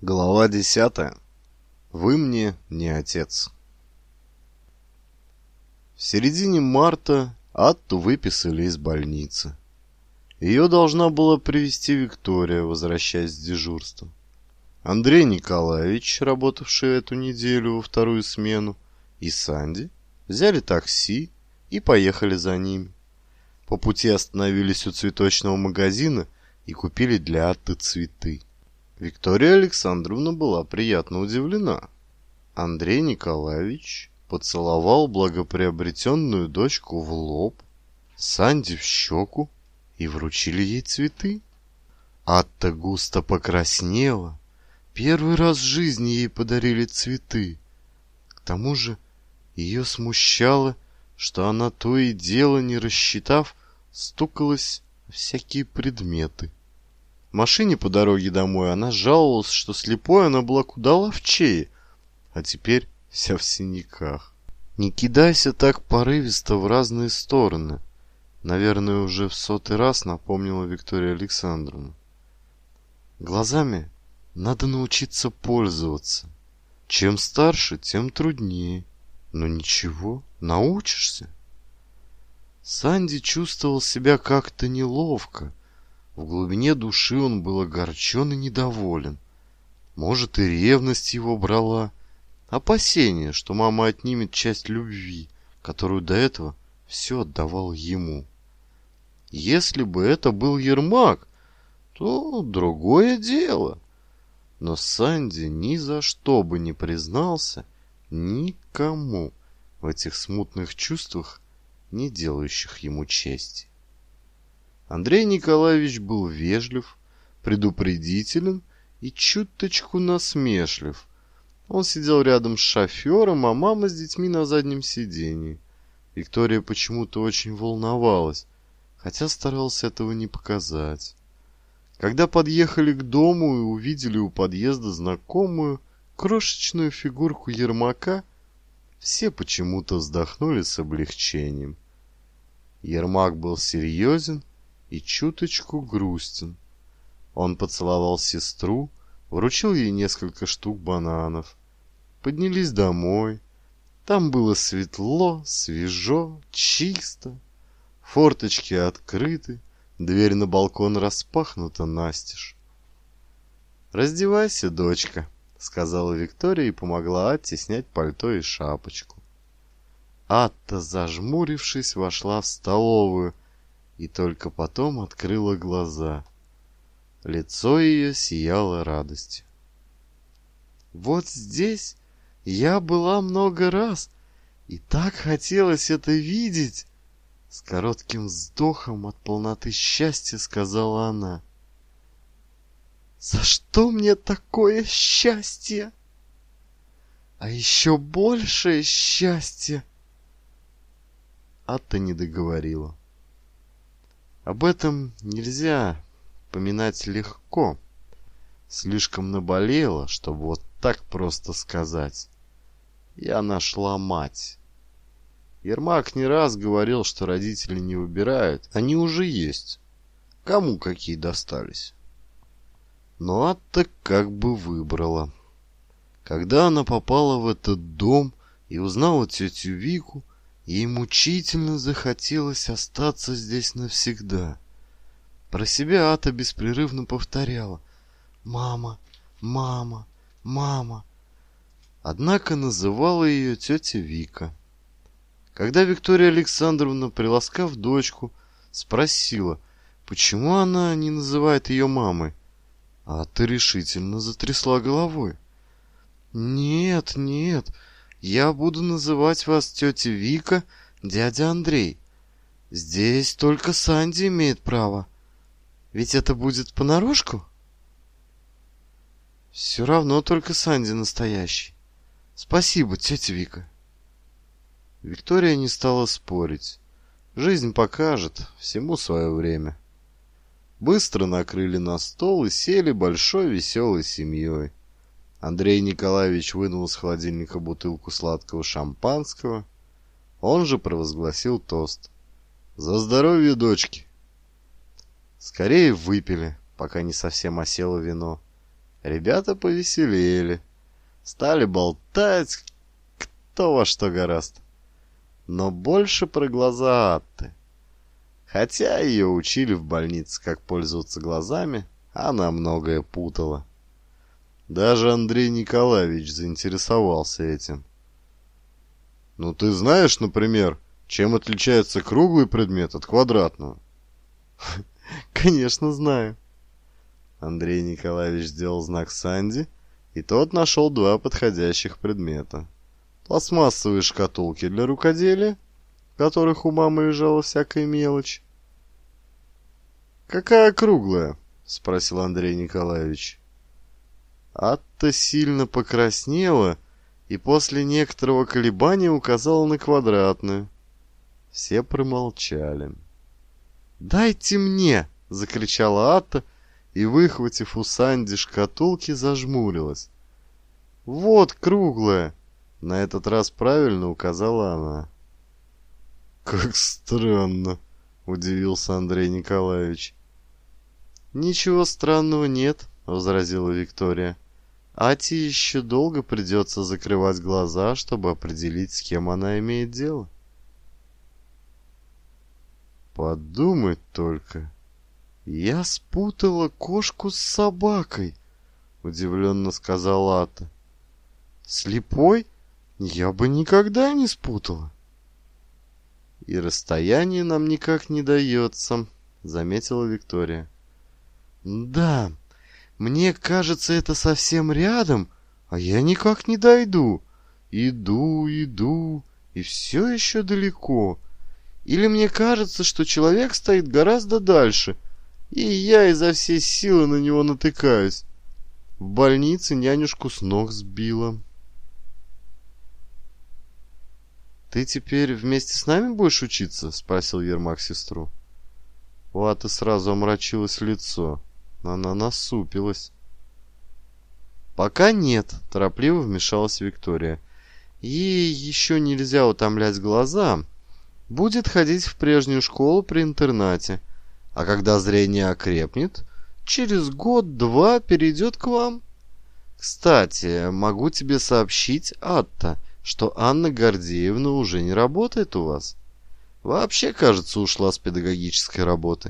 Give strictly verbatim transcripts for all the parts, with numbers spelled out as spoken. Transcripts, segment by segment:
Глава десятая. Вы мне не отец. В середине марта Атту выписали из больницы. Ее должна была привезти Виктория, возвращаясь с дежурства. Андрей Николаевич, работавший эту неделю во вторую смену, и Санди взяли такси и поехали за ними. По пути остановились у цветочного магазина и купили для Атты цветы. Виктория Александровна была приятно удивлена. Андрей Николаевич поцеловал благоприобретенную дочку в лоб, Санди в щеку и вручили ей цветы. Атта густо покраснела. Первый раз в жизни ей подарили цветы. К тому же ее смущало, что она то и дело, не рассчитав, стукалась о всякие предметы. В машине по дороге домой она жаловалась, что слепой она была куда ловчее, а теперь вся в синяках. Не кидайся так порывисто в разные стороны, наверное, уже в сотый раз напомнила Виктория Александровна. Глазами надо научиться пользоваться. Чем старше, тем труднее. Но ничего, научишься. Санди чувствовал себя как-то неловко. В глубине души он был огорчен и недоволен. Может, и ревность его брала. Опасение, что мама отнимет часть любви, которую до этого все отдавал ему. Если бы это был Ермак, то другое дело. Но Санди ни за что бы не признался никому в этих смутных чувствах, не делающих ему чести. Андрей Николаевич был вежлив, предупредителен и чуточку насмешлив. Он сидел рядом с шофером, а мама с детьми на заднем сидении. Виктория почему-то очень волновалась, хотя старалась этого не показать. Когда подъехали к дому и увидели у подъезда знакомую крошечную фигурку Ермака, все почему-то вздохнули с облегчением. Ермак был серьезен и чуточку грустен. Он поцеловал сестру, вручил ей несколько штук бананов. Поднялись домой. Там было светло, свежо, чисто. Форточки открыты, дверь на балкон распахнута настежь. «Раздевайся, дочка», — сказала Виктория и помогла Атте снять пальто и шапочку. Атта, зажмурившись, вошла в столовую и только потом открыла глаза. Лицо ее сияло радостью. «Вот здесь я была много раз, и так хотелось это видеть!» С коротким вздохом от полноты счастья сказала она. «За что мне такое счастье? А еще большее счастье!» Атта не договорила. Об этом нельзя поминать легко. Слишком наболело, чтобы вот так просто сказать. Я нашла мать. Ермак не раз говорил, что родители не выбирают. Они уже есть. Кому какие достались. Но Атта как бы выбрала. Когда она попала в этот дом и узнала тетю Вику, ей мучительно захотелось остаться здесь навсегда. Про себя Атта беспрерывно повторяла: «Мама, мама, мама». Однако называла ее тетя Вика. Когда Виктория Александровна, приласкав дочку, спросила, почему она не называет ее мамой, Атта решительно затрясла головой. «Нет, нет, я буду называть вас тетя Вика, дядя Андрей. Здесь только Санди имеет право. Ведь это будет понарошку?» «Все равно только Санди настоящий. Спасибо, тетя Вика». Виктория не стала спорить. Жизнь покажет, всему свое время. Быстро накрыли на стол и сели большой веселой семьей. Андрей Николаевич вынул из холодильника бутылку сладкого шампанского. Он же провозгласил тост. «За здоровье дочки!» Скорее выпили, пока не совсем осело вино. Ребята повеселели, стали болтать, кто во что гораст. Но больше про глаза Атты. Хотя ее учили в больнице, как пользоваться глазами, она многое путала. Даже Андрей Николаевич заинтересовался этим. «Ну ты знаешь, например, чем отличается круглый предмет от квадратного?» «Конечно знаю». Андрей Николаевич сделал знак Санди, и тот нашел два подходящих предмета. Пластмассовые шкатулки для рукоделия, в которых у мамы лежала всякая мелочь. «Какая круглая?» — спросил Андрей Николаевич. Атта сильно покраснела и после некоторого колебания указала на квадратную. Все промолчали. «Дайте мне!» — закричала Атта и, выхватив у Санди шкатулки, зажмурилась. «Вот круглая!» — на этот раз правильно указала она. «Как странно!» — удивился Андрей Николаевич. «Ничего странного нет», — возразила Виктория. «Ате еще долго придется закрывать глаза, чтобы определить, с кем она имеет дело». «Подумать только, я спутала кошку с собакой», — удивленно сказала Ата. «Слепой я бы никогда не спутала». «И расстояние нам никак не дается», — заметила Виктория. «Да, мне кажется, это совсем рядом, а я никак не дойду. Иду, иду, и все еще далеко. Или мне кажется, что человек стоит гораздо дальше, и я изо всей силы на него натыкаюсь. В больнице нянюшку с ног сбила». «Ты теперь вместе с нами будешь учиться?» — спросил Ермак сестру. У Аты сразу омрачилось лицо. Она насупилась. «Пока нет», — торопливо вмешалась Виктория. «Ей еще нельзя утомлять глаза. Будет ходить в прежнюю школу при интернате. А когда зрение окрепнет, через год-два перейдет к вам. Кстати, могу тебе сообщить, Атта, что Анна Гордеевна уже не работает у вас. Вообще, кажется, ушла с педагогической работы».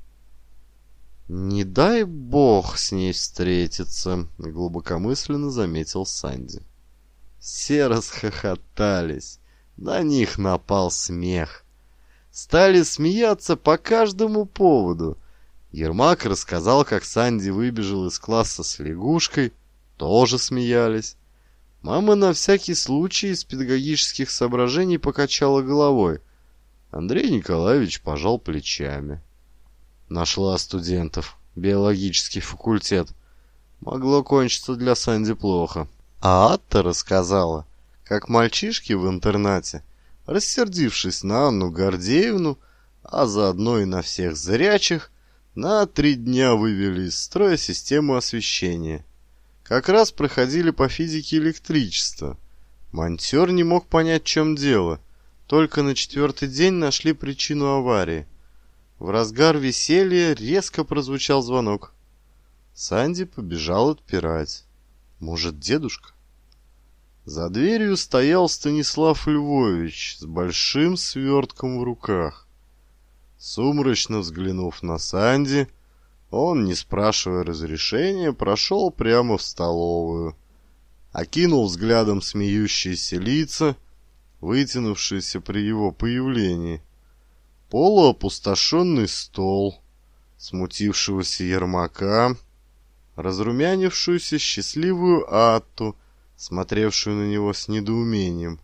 «Не дай бог с ней встретиться», — глубокомысленно заметил Санди. Все расхохотались. На них напал смех. Стали смеяться по каждому поводу. Ермак рассказал, как Санди выбежал из класса с лягушкой. Тоже смеялись. Мама на всякий случай из педагогических соображений покачала головой. Андрей Николаевич пожал плечами. Нашла студентов. Биологический факультет. Могло кончиться для Санди плохо. А Атта рассказала, как мальчишки в интернате, рассердившись на Анну Гордеевну, а заодно и на всех зрячих, на три дня вывели из строя систему освещения. Как раз проходили по физике электричества. Монтер не мог понять, в чем дело. Только на четвертый день нашли причину аварии. В разгар веселья резко прозвучал звонок. Санди побежал отпирать. Может, дедушка? За дверью стоял Станислав Львович с большим свертком в руках. Сумрачно взглянув на Санди, он, не спрашивая разрешения, прошел прямо в столовую. Окинул взглядом смеющиеся лица, вытянувшиеся при его появлении. Полуопустошенный стол, смутившегося Ермака, разрумянившуюся счастливую Атту, смотревшую на него с недоумением.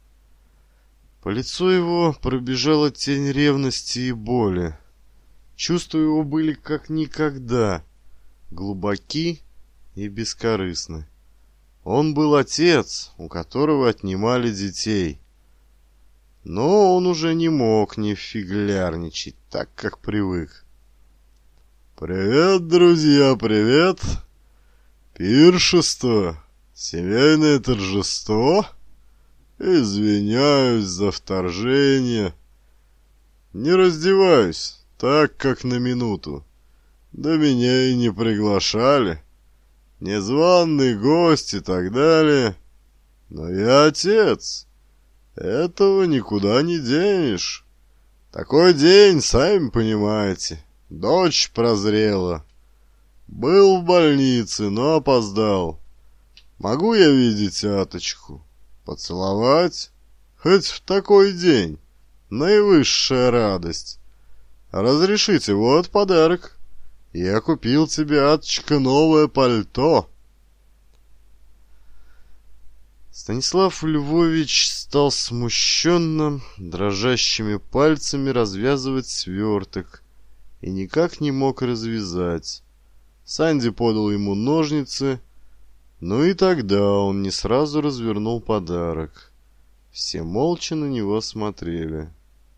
По лицу его пробежала тень ревности и боли. Чувства его были как никогда глубоки и бескорыстны. Он был отец, у которого отнимали детей. Но он уже не мог не фиглярничать, так как привык. «Привет, друзья, привет! Пиршество, семейное торжество. Извиняюсь за вторжение. Не раздеваюсь, так как на минуту. Да меня и не приглашали. незваный гость и так далее. Но я отец. Этого никуда не денешь. Такой день, сами понимаете. Дочь прозрела. Был в больнице, но опоздал. Могу я видеть Аточку? Поцеловать? Хоть в такой день. Наивысшая радость. Разрешите, вот подарок. Я купил тебе, Аточка, новое пальто. Станислав Львович стал смущенно, дрожащими пальцами развязывать сверток и никак не мог развязать. Санди подал ему ножницы, но и тогда он не сразу развернул подарок. Все молча на него смотрели.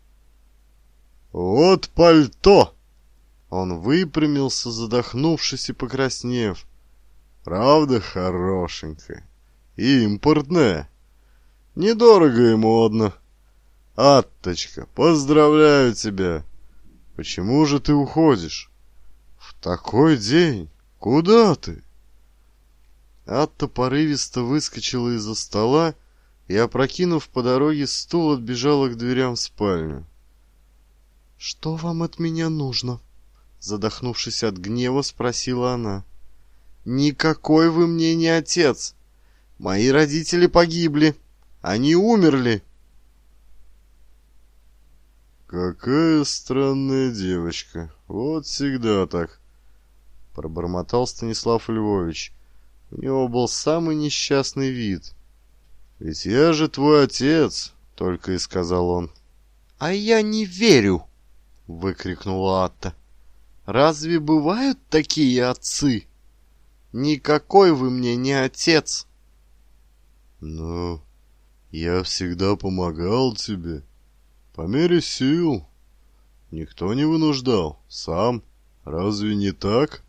«Вот пальто!» Он выпрямился, задохнувшись и покраснев. «Правда хорошенькое? Импортное. Недорого и модно. Атточка, поздравляю тебя. Почему же ты уходишь? В такой день? Куда ты?» Атта порывисто выскочила из-за стола и, опрокинув по дороге стул, отбежала к дверям в спальню. «Что вам от меня нужно?» Задохнувшись от гнева, спросила она. «Никакой вы мне не отец. Мои родители погибли. Они умерли». «Какая странная девочка. Вот всегда так», — пробормотал Станислав Львович. У него был самый несчастный вид. «Ведь я же твой отец», — только и сказал он. «А я не верю», — выкрикнула Атта. «Разве бывают такие отцы? Никакой вы мне не отец». «Ну, я всегда помогал тебе, по мере сил. Никто не вынуждал, сам. Разве не так?»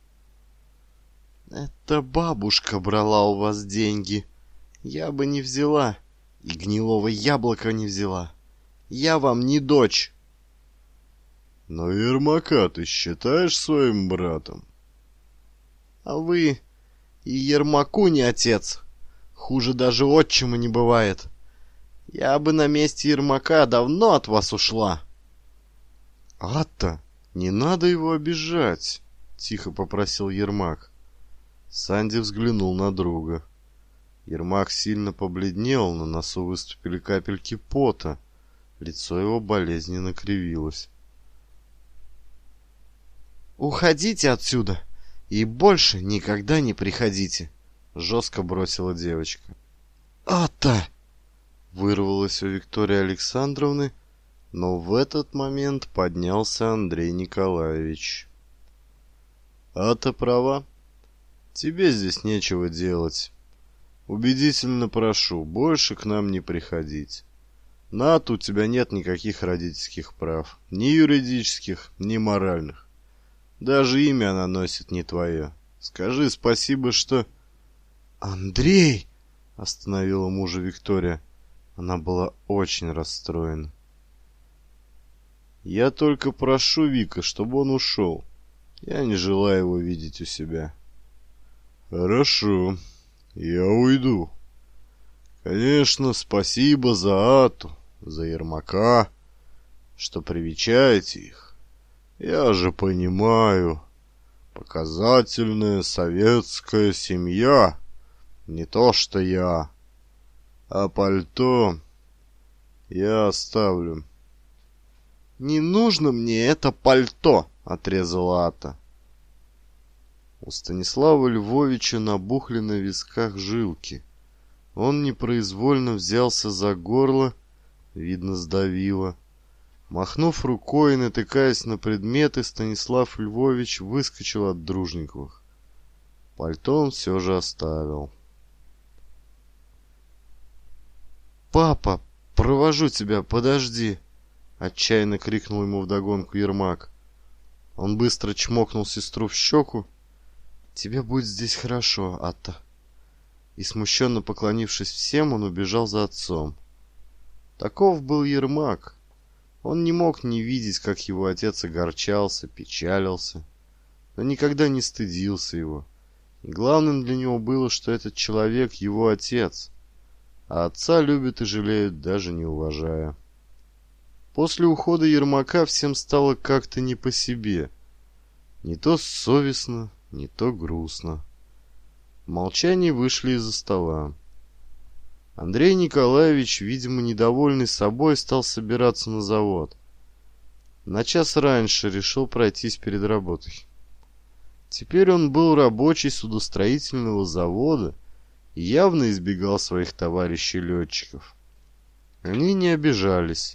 «Это бабушка брала у вас деньги. Я бы не взяла, и гнилого яблока не взяла. Я вам не дочь». «Но Ермака ты считаешь своим братом?» «А вы и Ермаку не отец. Хуже даже отчима не бывает. Я бы на месте Ермака давно от вас ушла». «Атта, не надо его обижать», — тихо попросил Ермак. Санди взглянул на друга. Ермак сильно побледнел, на носу выступили капельки пота. Лицо его болезненно кривилось. «Уходите отсюда и больше никогда не приходите», — жестко бросила девочка. «Атта!» — вырвалось у Виктории Александровны, но в этот момент поднялся Андрей Николаевич. «Атта права. Тебе здесь нечего делать. Убедительно прошу, больше к нам не приходить. На Атту у тебя нет никаких родительских прав, ни юридических, ни моральных. Даже имя она носит не твое. Скажи спасибо, что...» «Андрей!» — остановила мужа Виктория. Она была очень расстроена. «Я только прошу Вика, чтобы он ушел. Я не желаю его видеть у себя». «Хорошо, я уйду. Конечно, спасибо за Атту, за Ермака, что привечаете их. Я же понимаю, показательная советская семья, не то что я. А пальто я оставлю». «Не нужно мне это пальто», — отрезала Атта. У Станислава Львовича набухли на висках жилки. Он непроизвольно взялся за горло, видно, сдавило. Махнув рукой и натыкаясь на предметы, Станислав Львович выскочил от Дружниковых. Пальто он все же оставил. «Папа, провожу тебя, подожди!» — отчаянно крикнул ему вдогонку Ермак. Он быстро чмокнул сестру в щеку. «Тебе будет здесь хорошо, Атта». И, смущенно поклонившись всем, он убежал за отцом. Таков был Ермак. Он не мог не видеть, как его отец огорчался, печалился, но никогда не стыдился его, И главным для него было, что этот человек его отец, а отца любят и жалеют, даже не уважая. После ухода Ермака всем стало как-то не по себе. Не то совестно, не то грустно. В молчании вышли из-за стола. Андрей Николаевич, видимо, недовольный собой, стал собираться на завод. На час раньше решил пройтись перед работой. Теперь он был рабочий судостроительного завода и явно избегал своих товарищей-летчиков. Они не обижались.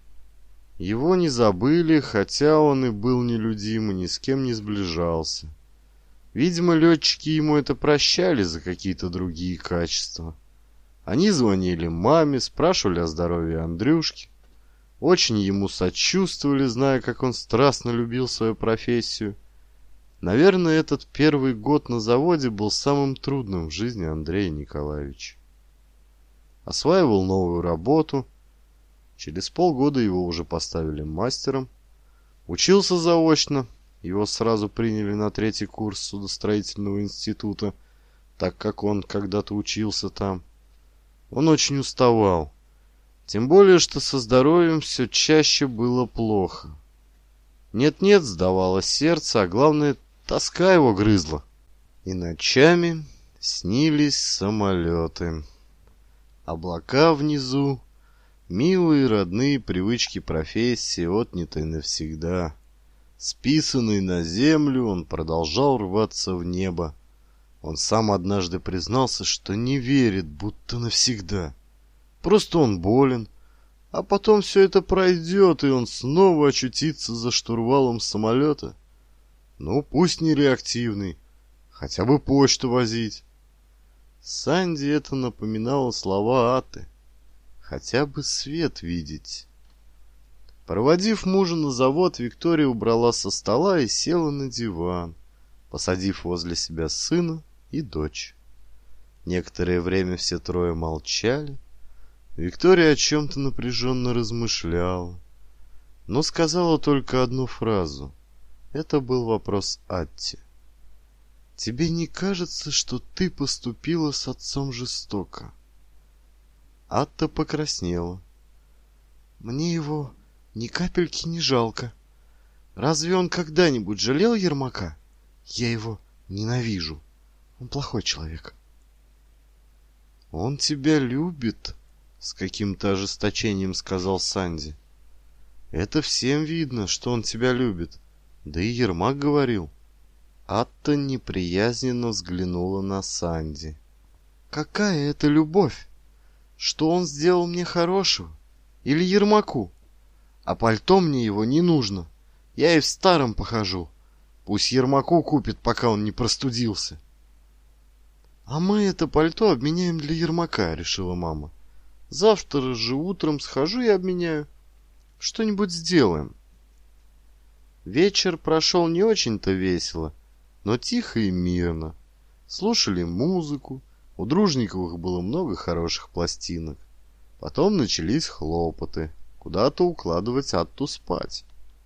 Его не забыли, хотя он и был нелюдим и ни с кем не сближался. Видимо, летчики ему это прощали за какие-то другие качества. Они звонили маме, спрашивали о здоровье Андрюшки, очень ему сочувствовали, зная, как он страстно любил свою профессию. Наверное, этот первый год на заводе был самым трудным в жизни Андрея Николаевича. Осваивал новую работу. Через полгода его уже поставили мастером. Учился заочно. Его сразу приняли на третий курс судостроительного института, так как он когда-то учился там. Он очень уставал. Тем более, что со здоровьем все чаще было плохо. Нет-нет, сдавало сердце, а главное, тоска его грызла. И ночами снились самолеты. Облака внизу, милые родные привычки профессии, отнятые навсегда. Списанный на землю, он продолжал рваться в небо. Он сам однажды признался, что не верит, будто навсегда. Просто он болен, а потом все это пройдет, и он снова очутится за штурвалом самолета. Ну, пусть не реактивный, хотя бы почту возить. Санди это напоминало слова Аты. Хотя бы свет видеть. Проводив мужа на завод, Виктория убрала со стола и села на диван, посадив возле себя сына и дочь. Некоторое время все трое молчали. Виктория о чем-то напряженно размышляла, но сказала только одну фразу. Это был вопрос Атти. «Тебе не кажется, что ты поступила с отцом жестоко?» Атта покраснела. «Мне его ни капельки не жалко. Разве он когда-нибудь жалел Ермака? Я его ненавижу. Он плохой человек». «Он тебя любит», — с каким-то ожесточением сказал Санди. «Это всем видно, что он тебя любит. Да и Ермак говорил». Атта неприязненно взглянула на Санди. «Какая это любовь? Что он сделал мне хорошего? Или Ермаку? А пальто мне его не нужно. Я и в старом похожу. Пусть Ермаку купит, пока он не простудился». «А мы это пальто обменяем для Ермака», — решила мама. «Завтра же утром схожу и обменяю. Что-нибудь сделаем». Вечер прошел не очень-то весело, но тихо и мирно. Слушали музыку, у Дружниковых было много хороших пластинок. Потом начались хлопоты, куда-то укладывать Атту спать.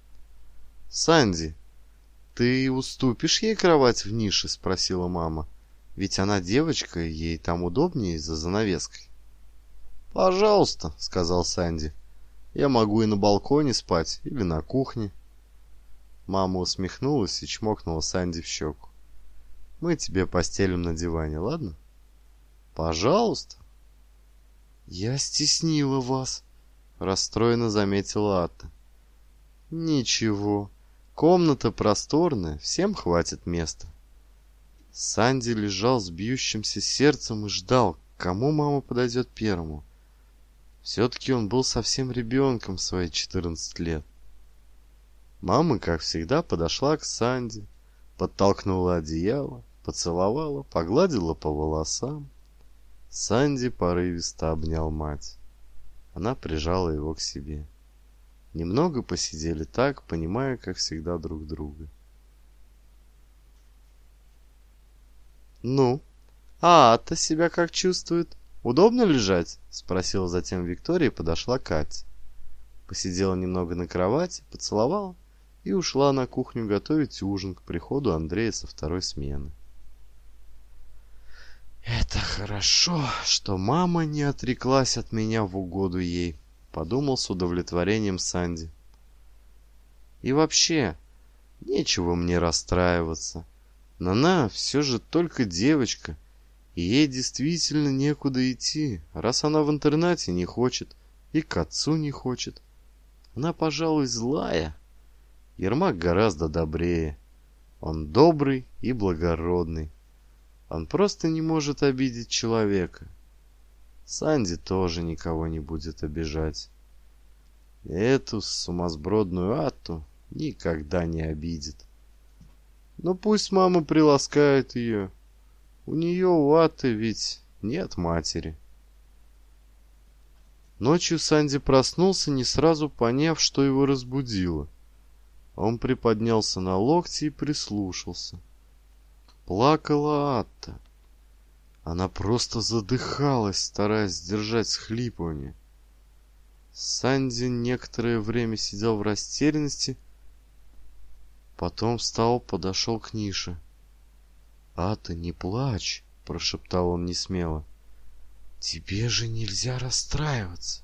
«Санди, ты уступишь ей кровать в нише?» — спросила мама. «Ведь она девочка, ей там удобнее за занавеской». «Пожалуйста», — сказал Санди. «Я могу и на балконе спать, или на кухне». Мама усмехнулась и чмокнула Санди в щеку. «Мы тебе постелим на диване, ладно?» «Пожалуйста». «Я стеснила вас», — расстроенно заметила Атта. «Ничего, комната просторная, всем хватит места». Санди лежал с бьющимся сердцем и ждал, к кому мама подойдет первому. Все-таки он был совсем ребенком в свои четырнадцать лет. Мама, как всегда, подошла к Санди, подтолкнула одеяло, поцеловала, погладила по волосам. Санди порывисто обнял мать. Она прижала его к себе. Немного посидели так, понимая, как всегда, друг друга. «Ну, а Ата себя как чувствует? Удобно лежать?» — спросила затем Виктория и подошла к Кате. Посидела немного на кровати, поцеловала и ушла на кухню готовить ужин к приходу Андрея со второй смены. Хорошо, что мама не отреклась от меня в угоду ей, подумал с удовлетворением Санди. И вообще, нечего мне расстраиваться. Нана все же только девочка, и ей действительно некуда идти, раз она в интернате не хочет и к отцу не хочет. Она, пожалуй, злая. Ермак гораздо добрее. Он добрый и благородный. Он просто не может обидеть человека. Санди тоже никого не будет обижать. Эту сумасбродную Атту никогда не обидит. Но пусть мама приласкает ее. У нее, у Атты, ведь нет матери. Ночью Санди проснулся, не сразу поняв, что его разбудило. Он приподнялся на локти и прислушался. Плакала Атта. Она просто задыхалась, стараясь сдержать всхлипывание. Санди некоторое время сидел в растерянности, потом встал, подошел к нише. «Атта, не плачь!» — прошептал он несмело. «Тебе же нельзя расстраиваться!»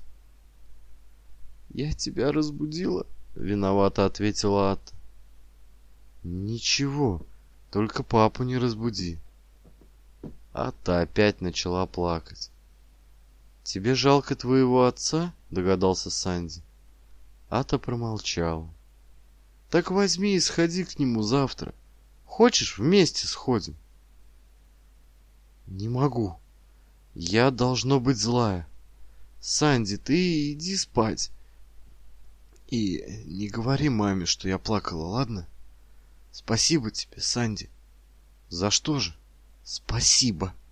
«Я тебя разбудила?» — виновато ответила Атта. «Ничего, только папу не разбуди». Атта опять начала плакать. «Тебе жалко твоего отца?» — догадался Санди. Атта промолчала. «Так возьми и сходи к нему завтра. Хочешь, вместе сходим?» «Не могу. Я должно быть злая. Санди, ты иди спать. И не говори маме, что я плакала, ладно? Спасибо тебе, Санди». «За что же?» «Спасибо».